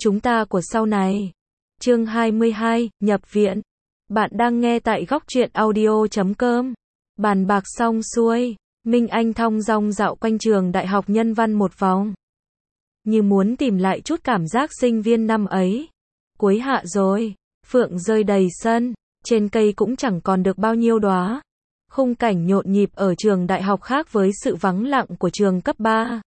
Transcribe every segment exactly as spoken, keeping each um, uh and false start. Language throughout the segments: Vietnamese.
Chúng ta của sau này. Chương hai mươi hai, nhập viện. Bạn đang nghe tại góc truyện audio chấm com. Bàn bạc xong xuôi, Minh Anh thong dong dạo quanh trường Đại học Nhân văn một vòng. Như muốn tìm lại chút cảm giác sinh viên năm ấy. Cuối hạ rồi, phượng rơi đầy sân, trên cây cũng chẳng còn được bao nhiêu đóa. Khung cảnh nhộn nhịp ở trường đại học khác với sự vắng lặng của trường cấp ba.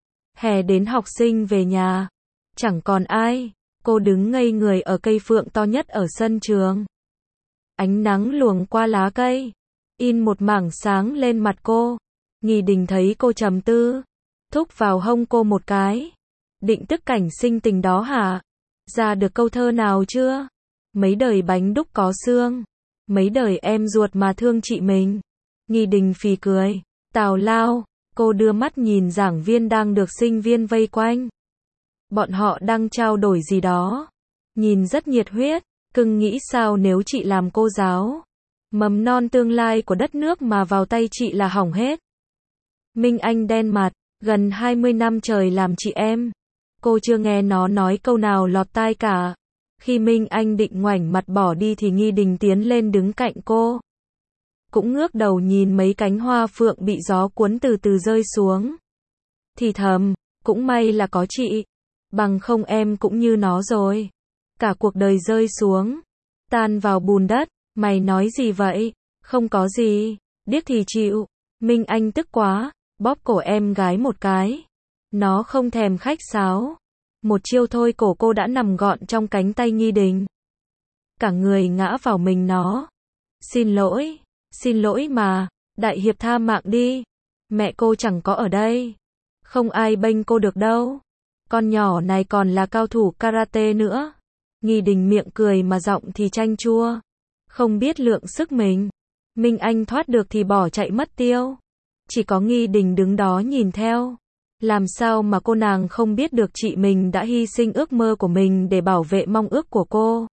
Hè đến học sinh về nhà, chẳng còn ai, cô đứng ngây người ở cây phượng to nhất ở sân trường. Ánh nắng luồng qua lá cây, in một mảng sáng lên mặt cô. Nghi Đình thấy cô trầm tư, thúc vào hông cô một cái. Định tức cảnh sinh tình đó hả? Ra được câu thơ nào chưa? Mấy đời bánh đúc có xương, mấy đời em ruột mà thương chị mình. Nghi Đình phì cười, tào lao, cô đưa mắt nhìn giảng viên đang được sinh viên vây quanh. Bọn họ đang trao đổi gì đó, nhìn rất nhiệt huyết. Cưng nghĩ sao nếu chị làm cô giáo, mầm non tương lai của đất nước mà vào tay chị là hỏng hết. Minh Anh đen mặt, gần hai mươi năm trời làm chị em, cô chưa nghe nó nói câu nào lọt tai cả. Khi Minh Anh định ngoảnh mặt bỏ đi thì Nghi Đình tiến lên đứng cạnh cô. Cũng ngước đầu nhìn mấy cánh hoa phượng bị gió cuốn từ từ rơi xuống. Thì thầm, cũng may là có chị, bằng không em cũng như nó rồi. Cả cuộc đời rơi xuống, tan vào bùn đất. Mày nói gì vậy? Không có gì, điếc thì chịu. Minh Anh tức quá, bóp cổ em gái một cái. Nó không thèm khách sáo. Một chiêu thôi cổ cô đã nằm gọn trong cánh tay Nghi Đình. Cả người ngã vào mình nó. Xin lỗi, xin lỗi mà, đại hiệp tha mạng đi. Mẹ cô chẳng có ở đây. Không ai bênh cô được đâu. Con nhỏ này còn là cao thủ karate nữa. Nghi Đình miệng cười mà giọng thì chanh chua. Không biết lượng sức mình. Minh Anh thoát được thì bỏ chạy mất tiêu. Chỉ có Nghi Đình đứng đó nhìn theo. Làm sao mà cô nàng không biết được chị mình đã hy sinh ước mơ của mình để bảo vệ mong ước của cô.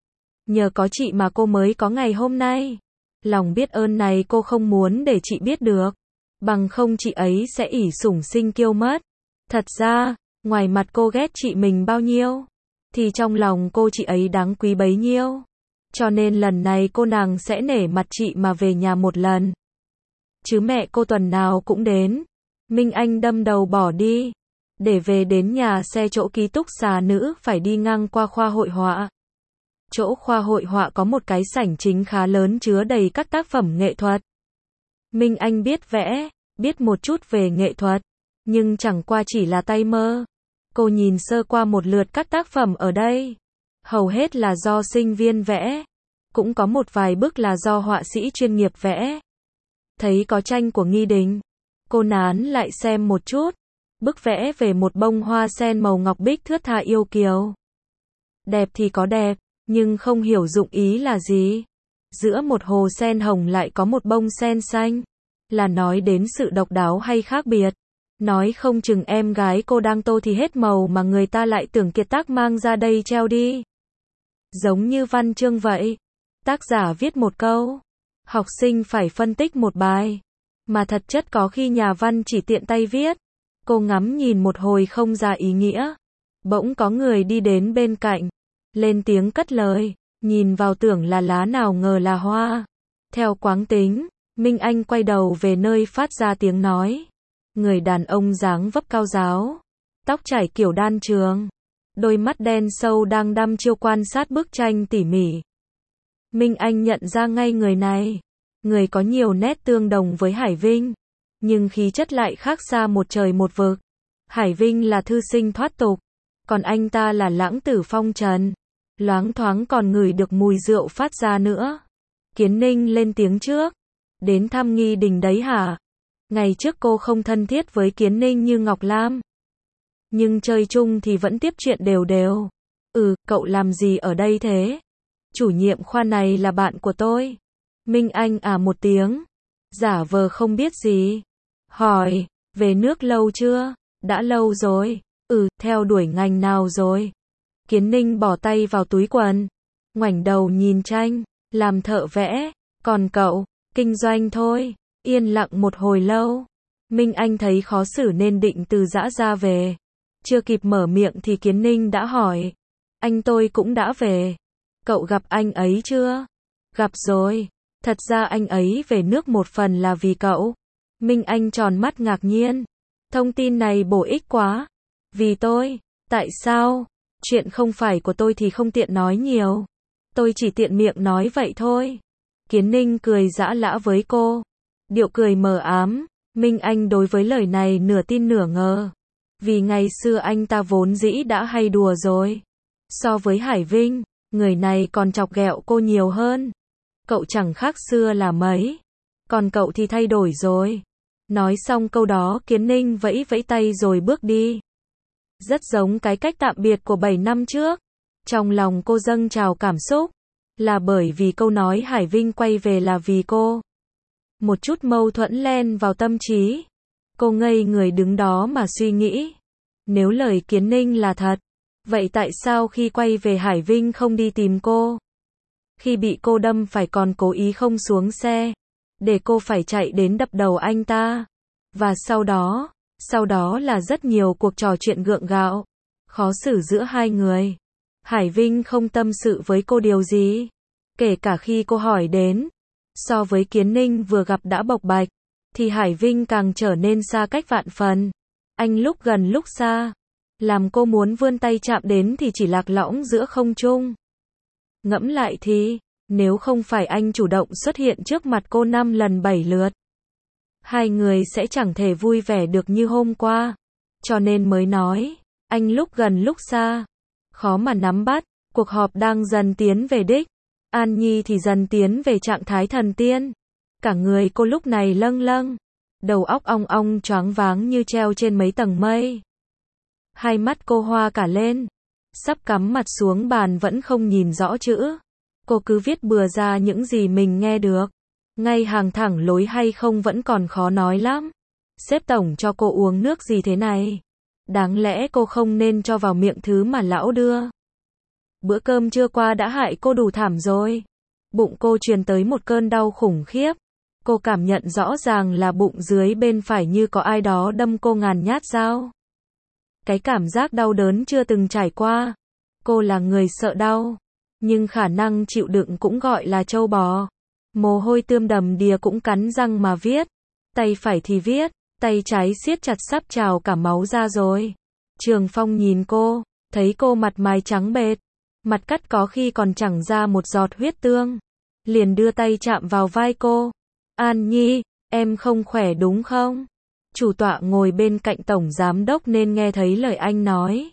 Nhờ có chị mà cô mới có ngày hôm nay. Lòng biết ơn này cô không muốn để chị biết được. Bằng không chị ấy sẽ ỷ sủng sinh kiêu mất. Thật ra, ngoài mặt cô ghét chị mình bao nhiêu, thì trong lòng cô chị ấy đáng quý bấy nhiêu. Cho nên lần này cô nàng sẽ nể mặt chị mà về nhà một lần. Chứ mẹ cô tuần nào cũng đến. Minh Anh đâm đầu bỏ đi. Để về đến nhà xe chỗ ký túc xá nữ phải đi ngang qua khoa hội họa. Chỗ khoa hội họa có một cái sảnh chính khá lớn chứa đầy các tác phẩm nghệ thuật. Minh Anh biết vẽ, biết một chút về nghệ thuật, nhưng chẳng qua chỉ là tay mơ. Cô nhìn sơ qua một lượt các tác phẩm ở đây. Hầu hết là do sinh viên vẽ. Cũng có một vài bức là do họa sĩ chuyên nghiệp vẽ. Thấy có tranh của Nghi Đình, cô nán lại xem một chút. Bức vẽ về một bông hoa sen màu ngọc bích thướt tha yêu kiều. Đẹp thì có đẹp, nhưng không hiểu dụng ý là gì. Giữa một hồ sen hồng lại có một bông sen xanh. Là nói đến sự độc đáo hay khác biệt. Nói không chừng em gái cô đang tô thì hết màu mà người ta lại tưởng kiệt tác mang ra đây treo đi. Giống như văn chương vậy. Tác giả viết một câu, học sinh phải phân tích một bài. Mà thật chất có khi nhà văn chỉ tiện tay viết. Cô ngắm nhìn một hồi không ra ý nghĩa. Bỗng có người đi đến bên cạnh. Lên tiếng cất lời. Nhìn vào tưởng là lá nào ngờ là hoa. Theo quáng tính, Minh Anh quay đầu về nơi phát ra tiếng nói. Người đàn ông dáng vóc cao ráo, tóc chải kiểu đan trường, đôi mắt đen sâu đang đăm chiêu quan sát bức tranh tỉ mỉ. Minh Anh nhận ra ngay người này. Người có nhiều nét tương đồng với Hải Vinh, nhưng khí chất lại khác xa một trời một vực. Hải Vinh là thư sinh thoát tục, còn anh ta là lãng tử phong trần. Loáng thoáng còn ngửi được mùi rượu phát ra nữa. Kiến Ninh lên tiếng trước. Đến thăm Nghi Đình đấy hả? Ngày trước cô không thân thiết với Kiến Ninh như Ngọc Lam. Nhưng chơi chung thì vẫn tiếp chuyện đều đều. Ừ, cậu làm gì ở đây thế? Chủ nhiệm khoa này là bạn của tôi. Minh Anh à một tiếng. Giả vờ không biết gì. Hỏi, về nước lâu chưa? Đã lâu rồi. Ừ, theo đuổi ngành nào rồi? Kiến Ninh bỏ tay vào túi quần. Ngoảnh đầu nhìn tranh. Làm thợ vẽ. Còn cậu? Kinh doanh thôi. Yên lặng một hồi lâu. Minh Anh thấy khó xử nên định từ giã ra về. Chưa kịp mở miệng thì Kiến Ninh đã hỏi. Anh tôi cũng đã về. Cậu gặp anh ấy chưa? Gặp rồi. Thật ra anh ấy về nước một phần là vì cậu. Minh Anh tròn mắt ngạc nhiên. Thông tin này bổ ích quá. Vì tôi? Tại sao? Chuyện không phải của tôi thì không tiện nói nhiều. Tôi chỉ tiện miệng nói vậy thôi. Kiến Ninh cười giã lã với cô. Điệu cười mờ ám. Minh Anh đối với lời này nửa tin nửa ngờ. Vì ngày xưa anh ta vốn dĩ đã hay đùa rồi. So với Hải Vinh, người này còn chọc ghẹo cô nhiều hơn. Cậu chẳng khác xưa là mấy. Còn cậu thì thay đổi rồi. Nói xong câu đó Kiến Ninh vẫy vẫy tay rồi bước đi. Rất giống cái cách tạm biệt của bảy năm trước. Trong lòng cô dâng trào cảm xúc. Là bởi vì câu nói Hải Vinh quay về là vì cô. Một chút mâu thuẫn len vào tâm trí. Cô ngây người đứng đó mà suy nghĩ. Nếu lời Kiến Ninh là thật, vậy tại sao khi quay về Hải Vinh không đi tìm cô? Khi bị cô đâm phải còn cố ý không xuống xe, để cô phải chạy đến đập đầu anh ta. Và sau đó, sau đó là rất nhiều cuộc trò chuyện gượng gạo, khó xử giữa hai người. Hải Vinh không tâm sự với cô điều gì, kể cả khi cô hỏi đến. So với Kiến Ninh vừa gặp đã bộc bạch, thì Hải Vinh càng trở nên xa cách vạn phần. Anh lúc gần lúc xa, làm cô muốn vươn tay chạm đến thì chỉ lạc lõng giữa không trung. Ngẫm lại thì, nếu không phải anh chủ động xuất hiện trước mặt cô năm lần bảy lượt, hai người sẽ chẳng thể vui vẻ được như hôm qua. Cho nên mới nói, anh lúc gần lúc xa, khó mà nắm bắt. Cuộc họp đang dần tiến về đích. An Nhi thì dần tiến về trạng thái thần tiên. Cả người cô lúc này lâng lâng, đầu óc ong ong choáng váng như treo trên mấy tầng mây. Hai mắt cô hoa cả lên, sắp cắm mặt xuống bàn vẫn không nhìn rõ chữ. Cô cứ viết bừa ra những gì mình nghe được. Ngay hàng thẳng lối hay không vẫn còn khó nói lắm. Sếp tổng cho cô uống nước gì thế này? Đáng lẽ cô không nên cho vào miệng thứ mà lão đưa. Bữa cơm trưa qua đã hại cô đủ thảm rồi. Bụng cô truyền tới một cơn đau khủng khiếp. Cô cảm nhận rõ ràng là bụng dưới bên phải như có ai đó đâm cô ngàn nhát dao. Cái cảm giác đau đớn chưa từng trải qua. Cô là người sợ đau, nhưng khả năng chịu đựng cũng gọi là trâu bò. Mồ hôi tươm đầm đìa cũng cắn răng mà viết. Tay phải thì viết, tay trái siết chặt sắp trào cả máu ra rồi. Trường Phong nhìn cô, thấy cô mặt mày trắng bệch, mặt cắt có khi còn chẳng ra một giọt huyết tương. Liền đưa tay chạm vào vai cô. An Nhi, em không khỏe đúng không? Chủ tọa ngồi bên cạnh tổng giám đốc nên nghe thấy lời anh nói.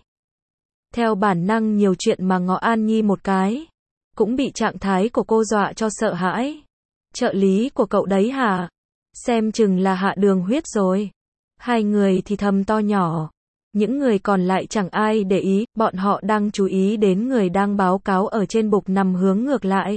Theo bản năng nhiều chuyện mà ngó An Nhi một cái. Cũng bị trạng thái của cô dọa cho sợ hãi. Trợ lý của cậu đấy hả? Xem chừng là hạ đường huyết rồi. Hai người thì thầm to nhỏ. Những người còn lại chẳng ai để ý, bọn họ đang chú ý đến người đang báo cáo ở trên bục nằm hướng ngược lại.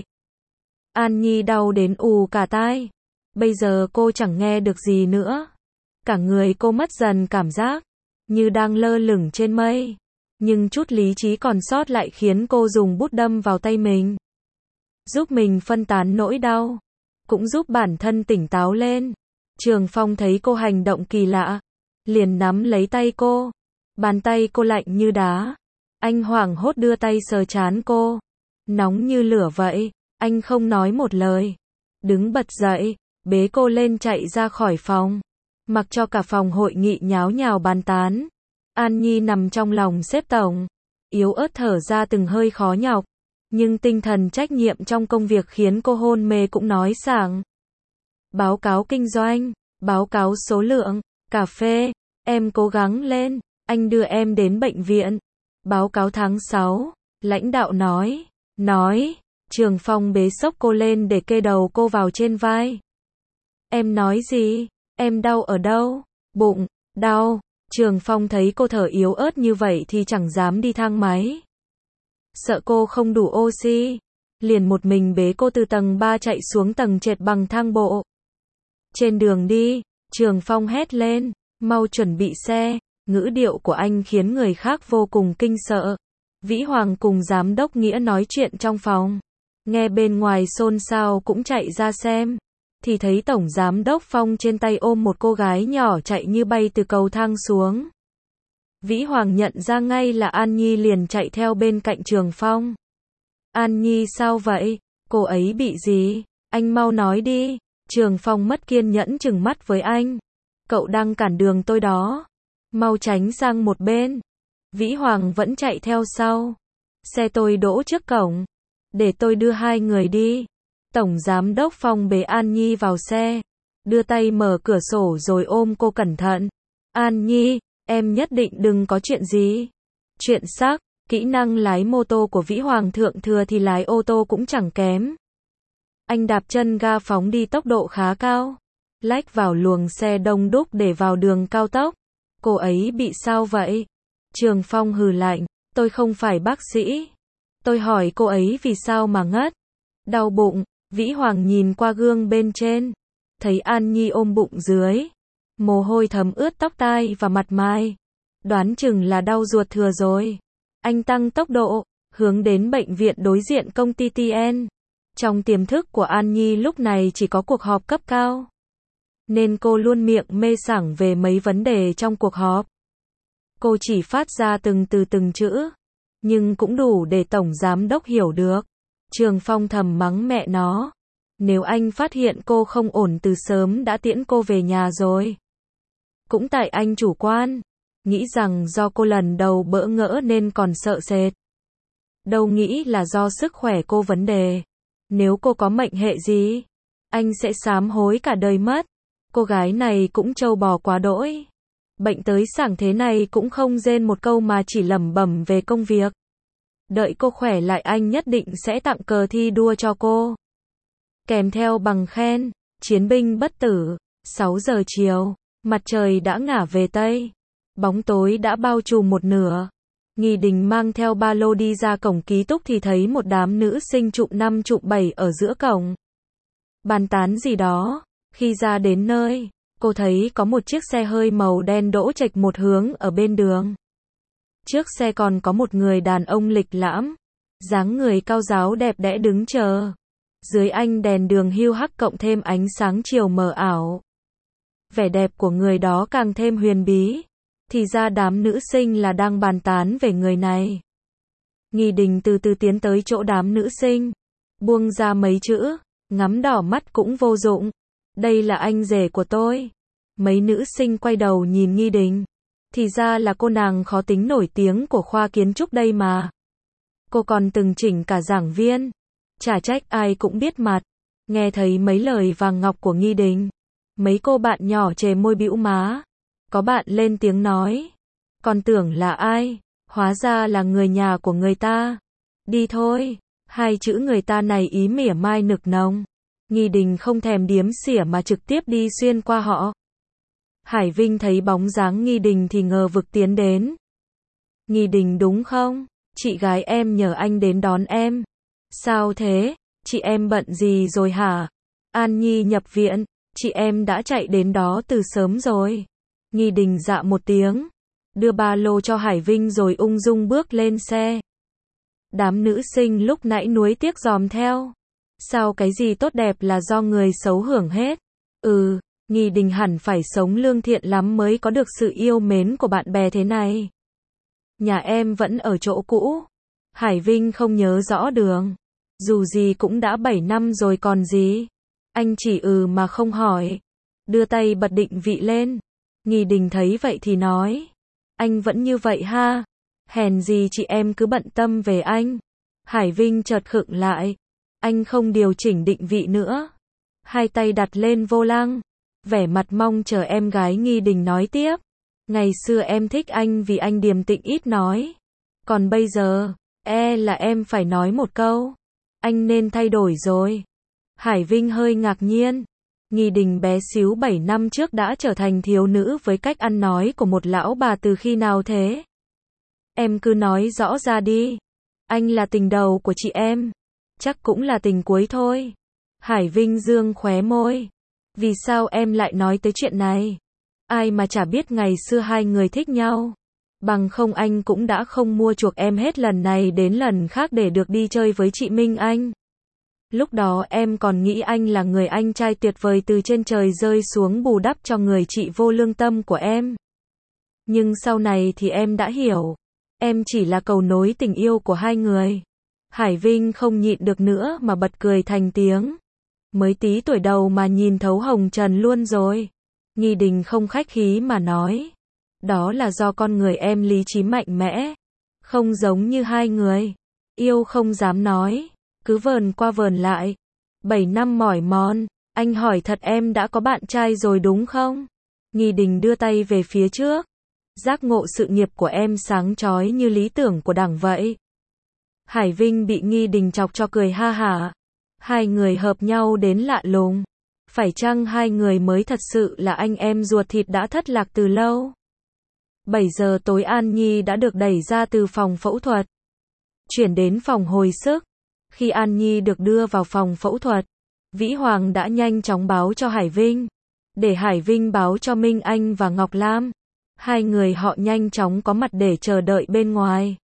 An Nhi đau đến ù cả tai. Bây giờ cô chẳng nghe được gì nữa. Cả người cô mất dần cảm giác, như đang lơ lửng trên mây. Nhưng chút lý trí còn sót lại khiến cô dùng bút đâm vào tay mình. Giúp mình phân tán nỗi đau. Cũng giúp bản thân tỉnh táo lên. Trường Phong thấy cô hành động kỳ lạ. Liền nắm lấy tay cô. Bàn tay cô lạnh như đá. Anh hoảng hốt đưa tay sờ trán cô. Nóng như lửa vậy. Anh không nói một lời. Đứng bật dậy, bế cô lên chạy ra khỏi phòng. Mặc cho cả phòng hội nghị nháo nhào bàn tán. An Nhi nằm trong lòng sếp tổng. Yếu ớt thở ra từng hơi khó nhọc. Nhưng tinh thần trách nhiệm trong công việc khiến cô hôn mê cũng nói sảng. Báo cáo kinh doanh, báo cáo số lượng, cà phê, em cố gắng lên, anh đưa em đến bệnh viện. Báo cáo tháng sáu, lãnh đạo nói, nói, Trường Phong bế xốc cô lên để kê đầu cô vào trên vai. Em nói gì? Em đau ở đâu? Bụng, đau. Trường Phong thấy cô thở yếu ớt như vậy thì chẳng dám đi thang máy. Sợ cô không đủ oxy, liền một mình bế cô từ tầng ba chạy xuống tầng trệt bằng thang bộ. Trên đường đi, Trường Phong hét lên, mau chuẩn bị xe. Ngữ điệu của anh khiến người khác vô cùng kinh sợ. Vĩ Hoàng cùng giám đốc Nghĩa nói chuyện trong phòng. Nghe bên ngoài xôn xao cũng chạy ra xem. Thì thấy tổng giám đốc Phong trên tay ôm một cô gái nhỏ chạy như bay từ cầu thang xuống. Vĩ Hoàng nhận ra ngay là An Nhi liền chạy theo bên cạnh Trường Phong. An Nhi sao vậy? Cô ấy bị gì? Anh mau nói đi. Trường Phong mất kiên nhẫn trừng mắt với anh. Cậu đang cản đường tôi đó. Mau tránh sang một bên. Vĩ Hoàng vẫn chạy theo sau. Xe tôi đỗ trước cổng. Để tôi đưa hai người đi. Tổng Giám đốc Phong bế An Nhi vào xe. Đưa tay mở cửa sổ rồi ôm cô cẩn thận. An Nhi, em nhất định đừng có chuyện gì. Chuyện xác, kỹ năng lái mô tô của Vĩ Hoàng thượng thừa thì lái ô tô cũng chẳng kém. Anh đạp chân ga phóng đi tốc độ khá cao. Lách vào luồng xe đông đúc để vào đường cao tốc. Cô ấy bị sao vậy? Trường Phong hừ lạnh, tôi không phải bác sĩ. Tôi hỏi cô ấy vì sao mà ngất. Đau bụng. Vĩ Hoàng nhìn qua gương bên trên. Thấy An Nhi ôm bụng dưới. Mồ hôi thấm ướt tóc tai và mặt mai. Đoán chừng là đau ruột thừa rồi. Anh tăng tốc độ, hướng đến bệnh viện đối diện công ty tê en. Trong tiềm thức của An Nhi lúc này chỉ có cuộc họp cấp cao. Nên cô luôn miệng mê sảng về mấy vấn đề trong cuộc họp. Cô chỉ phát ra từng từ từng chữ. Nhưng cũng đủ để Tổng Giám đốc hiểu được. Trường Phong thầm mắng mẹ nó. Nếu anh phát hiện cô không ổn từ sớm đã tiễn cô về nhà rồi. Cũng tại anh chủ quan. Nghĩ rằng do cô lần đầu bỡ ngỡ nên còn sợ sệt. Đâu nghĩ là do sức khỏe cô vấn đề. Nếu cô có mệnh hệ gì, anh sẽ sám hối cả đời mất. Cô gái này cũng trâu bò quá đỗi. Bệnh tới sảng thế này cũng không rên một câu mà chỉ lẩm bẩm về công việc. Đợi cô khỏe lại anh nhất định sẽ tặng cờ thi đua cho cô. Kèm theo bằng khen, chiến binh bất tử. sáu giờ chiều, mặt trời đã ngả về Tây. Bóng tối đã bao trùm một nửa. Nghi Đình mang theo ba lô đi ra cổng ký túc thì thấy một đám nữ sinh trụm năm trụm bảy ở giữa cổng. Bàn tán gì đó. Khi ra đến nơi, cô thấy có một chiếc xe hơi màu đen đỗ chệch một hướng ở bên đường. Trước xe còn có một người đàn ông lịch lãm, dáng người cao ráo đẹp đẽ đứng chờ. Dưới ánh đèn đường hưu hắc cộng thêm ánh sáng chiều mờ ảo. Vẻ đẹp của người đó càng thêm huyền bí. Thì ra đám nữ sinh là đang bàn tán về người này. Nghi Đình từ từ tiến tới chỗ đám nữ sinh. Buông ra mấy chữ, ngắm đỏ mắt cũng vô dụng. Đây là anh rể của tôi. Mấy nữ sinh quay đầu nhìn Nghi Đình. Thì ra là cô nàng khó tính nổi tiếng của khoa kiến trúc đây mà. Cô còn từng chỉnh cả giảng viên. Chả trách ai cũng biết mặt. Nghe thấy mấy lời vàng ngọc của Nghi Đình. Mấy cô bạn nhỏ chề môi bĩu má. Có bạn lên tiếng nói. Còn tưởng là ai? Hóa ra là người nhà của người ta. Đi thôi. Hai chữ người ta này ý mỉa mai nực nồng. Nghi Đình không thèm điếm xỉa mà trực tiếp đi xuyên qua họ. Hải Vinh thấy bóng dáng Nghi Đình thì ngờ vực tiến đến. Nghi Đình đúng không? Chị gái em nhờ anh đến đón em. Sao thế? Chị em bận gì rồi hả? An Nhi nhập viện. Chị em đã chạy đến đó từ sớm rồi. Nghi Đình dạ một tiếng. Đưa ba lô cho Hải Vinh rồi ung dung bước lên xe. Đám nữ sinh lúc nãy nuối tiếc dòm theo. Sao cái gì tốt đẹp là do người xấu hưởng hết? Ừ, Nghi Đình hẳn phải sống lương thiện lắm mới có được sự yêu mến của bạn bè thế này. Nhà em vẫn ở chỗ cũ. Hải Vinh không nhớ rõ đường. Dù gì cũng đã bảy năm rồi còn gì. Anh chỉ ừ mà không hỏi. Đưa tay bật định vị lên. Nghi Đình thấy vậy thì nói. Anh vẫn như vậy ha. Hèn gì chị em cứ bận tâm về anh. Hải Vinh chợt khựng lại. Anh không điều chỉnh định vị nữa. Hai tay đặt lên vô lăng. Vẻ mặt mong chờ em gái Nghi Đình nói tiếp. Ngày xưa em thích anh vì anh điềm tĩnh ít nói. Còn bây giờ, e là em phải nói một câu. Anh nên thay đổi rồi. Hải Vinh hơi ngạc nhiên. Nghi Đình bé xíu bảy năm trước đã trở thành thiếu nữ với cách ăn nói của một lão bà từ khi nào thế? Em cứ nói rõ ra đi. Anh là tình đầu của chị em. Chắc cũng là tình cuối thôi. Hải Vinh dương khóe môi. Vì sao em lại nói tới chuyện này? Ai mà chả biết ngày xưa hai người thích nhau. Bằng không anh cũng đã không mua chuộc em hết lần này đến lần khác để được đi chơi với chị Minh Anh. Lúc đó em còn nghĩ anh là người anh trai tuyệt vời từ trên trời rơi xuống bù đắp cho người chị vô lương tâm của em. Nhưng sau này thì em đã hiểu. Em chỉ là cầu nối tình yêu của hai người. Hải Vinh không nhịn được nữa mà bật cười thành tiếng. Mới tí tuổi đầu mà nhìn thấu hồng trần luôn rồi. Nghi Đình không khách khí mà nói. Đó là do con người em lý trí mạnh mẽ. Không giống như hai người. Yêu không dám nói. Cứ vờn qua vờn lại. Bảy năm mỏi mòn. Anh hỏi thật em đã có bạn trai rồi đúng không? Nghi Đình đưa tay về phía trước. Giác ngộ sự nghiệp của em sáng chói như lý tưởng của Đảng vậy. Hải Vinh bị Nghi Đình chọc cho cười ha hả. Hai người hợp nhau đến lạ lùng. Phải chăng hai người mới thật sự là anh em ruột thịt đã thất lạc từ lâu? bảy giờ tối An Nhi đã được đẩy ra từ phòng phẫu thuật. Chuyển đến phòng hồi sức. Khi An Nhi được đưa vào phòng phẫu thuật, Vĩ Hoàng đã nhanh chóng báo cho Hải Vinh. Để Hải Vinh báo cho Minh Anh và Ngọc Lam. Hai người họ nhanh chóng có mặt để chờ đợi bên ngoài.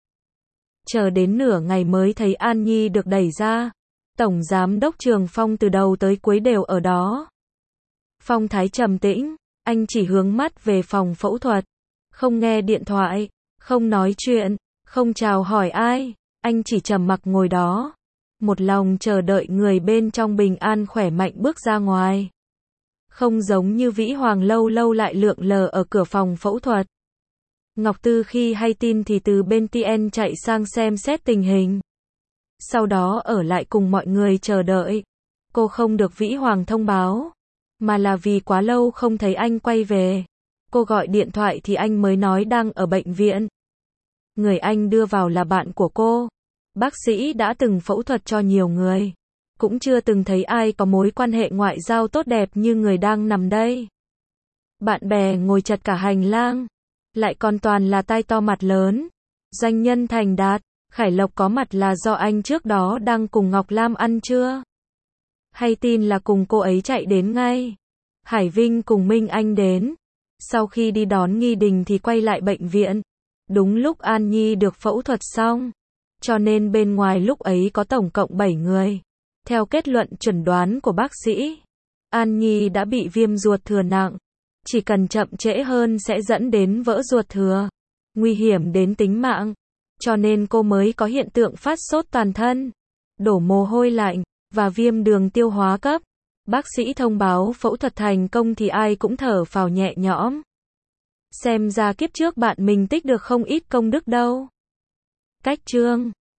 Chờ đến nửa ngày mới thấy An Nhi được đẩy ra. Tổng Giám đốc Trường Phong từ đầu tới cuối đều ở đó. Phong thái trầm tĩnh, anh chỉ hướng mắt về phòng phẫu thuật. Không nghe điện thoại, không nói chuyện, không chào hỏi ai. Anh chỉ trầm mặc ngồi đó. Một lòng chờ đợi người bên trong bình an khỏe mạnh bước ra ngoài. Không giống như Vĩ Hoàng lâu lâu lại lượn lờ ở cửa phòng phẫu thuật. Ngọc Tư khi hay tin thì từ bên tê en chạy sang xem xét tình hình. Sau đó ở lại cùng mọi người chờ đợi. Cô không được Vĩ Hoàng thông báo. Mà là vì quá lâu không thấy anh quay về. Cô gọi điện thoại thì anh mới nói đang ở bệnh viện. Người anh đưa vào là bạn của cô. Bác sĩ đã từng phẫu thuật cho nhiều người. Cũng chưa từng thấy ai có mối quan hệ ngoại giao tốt đẹp như người đang nằm đây. Bạn bè ngồi chật cả hành lang. Lại còn toàn là tai to mặt lớn. Doanh nhân thành đạt. Khải Lộc có mặt là do anh trước đó đang cùng Ngọc Lam ăn trưa. Hay tin là cùng cô ấy chạy đến ngay. Hải Vinh cùng Minh Anh đến. Sau khi đi đón Nghi Đình thì quay lại bệnh viện. Đúng lúc An Nhi được phẫu thuật xong. Cho nên bên ngoài lúc ấy có tổng cộng bảy người. Theo kết luận chẩn đoán của bác sĩ, An Nhi đã bị viêm ruột thừa nặng. Chỉ cần chậm trễ hơn sẽ dẫn đến vỡ ruột thừa. Nguy hiểm đến tính mạng. Cho nên cô mới có hiện tượng phát sốt toàn thân, đổ mồ hôi lạnh, và viêm đường tiêu hóa cấp. Bác sĩ thông báo phẫu thuật thành công thì ai cũng thở phào nhẹ nhõm. Xem ra kiếp trước bạn mình tích được không ít công đức đâu. Cách chương